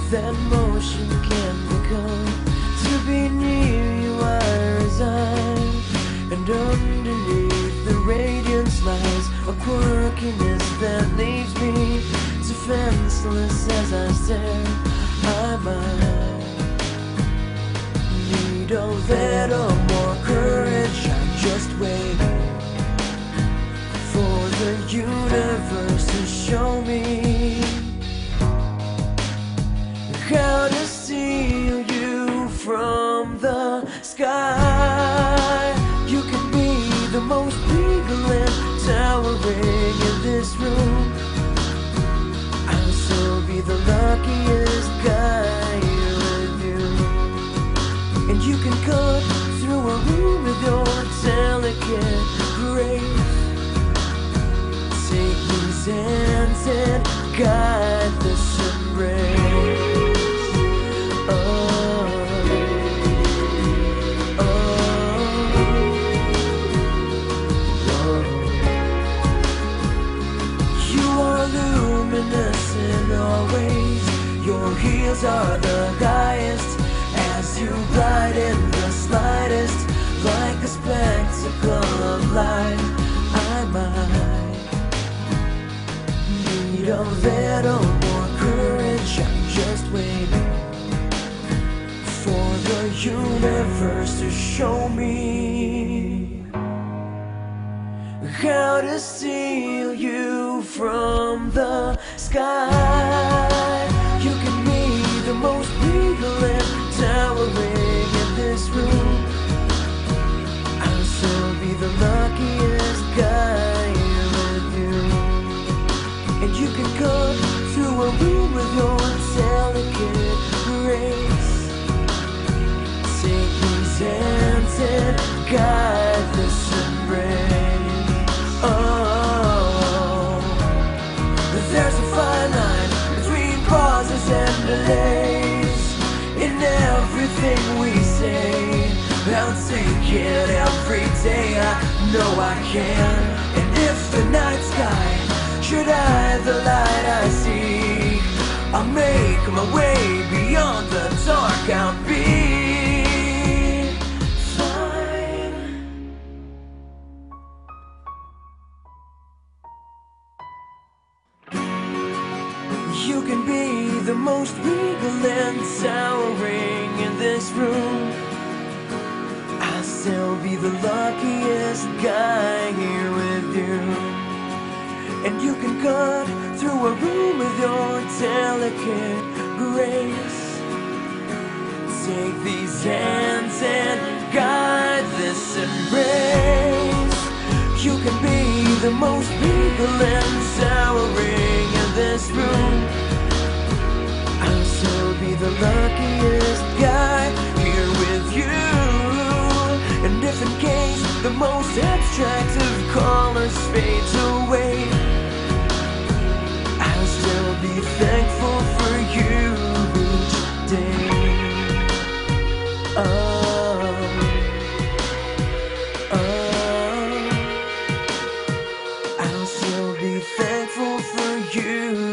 that motion can become. To be near you I resign, and underneath the radiance lies a quirkiness that leaves me defenseless as I stare. I might need a little more courage. I'm just waiting for the universe to show me how to steal you from the sky. You can be the most regal and towering in this room. I'll still be the luckiest guy here with you. And you can cut through a room with your delicate grace. Take these hands and guide this embrace. Your heels are the highest as you glide in the slightest, like a spectacle of light. I might need a little more courage. I'm just waiting for the universe to show me how to steal you from the sky. You can be the most regal and towering in this room. I'll still be the luckiest guy here with you. And you can cut through a room with your delicate grace. Take these hands and guide this embrace. Oh, there's a fine line between pauses and delays in everything we say. I'll take it every day, I know I can. And if the night sky should hide the light I see, I'll make my way beyond the dark. I'll be you can be the most regal and towering in this room. I'll still be the luckiest guy here with you. And you can cut through a room with your delicate grace. Take these hands and guide this embrace. You can be the most regal and towering in this room. I'll still be the luckiest guy here with you. And if in case the most abstract of colors fades away, I'll still be thankful for you each day. I'll still be thankful for you.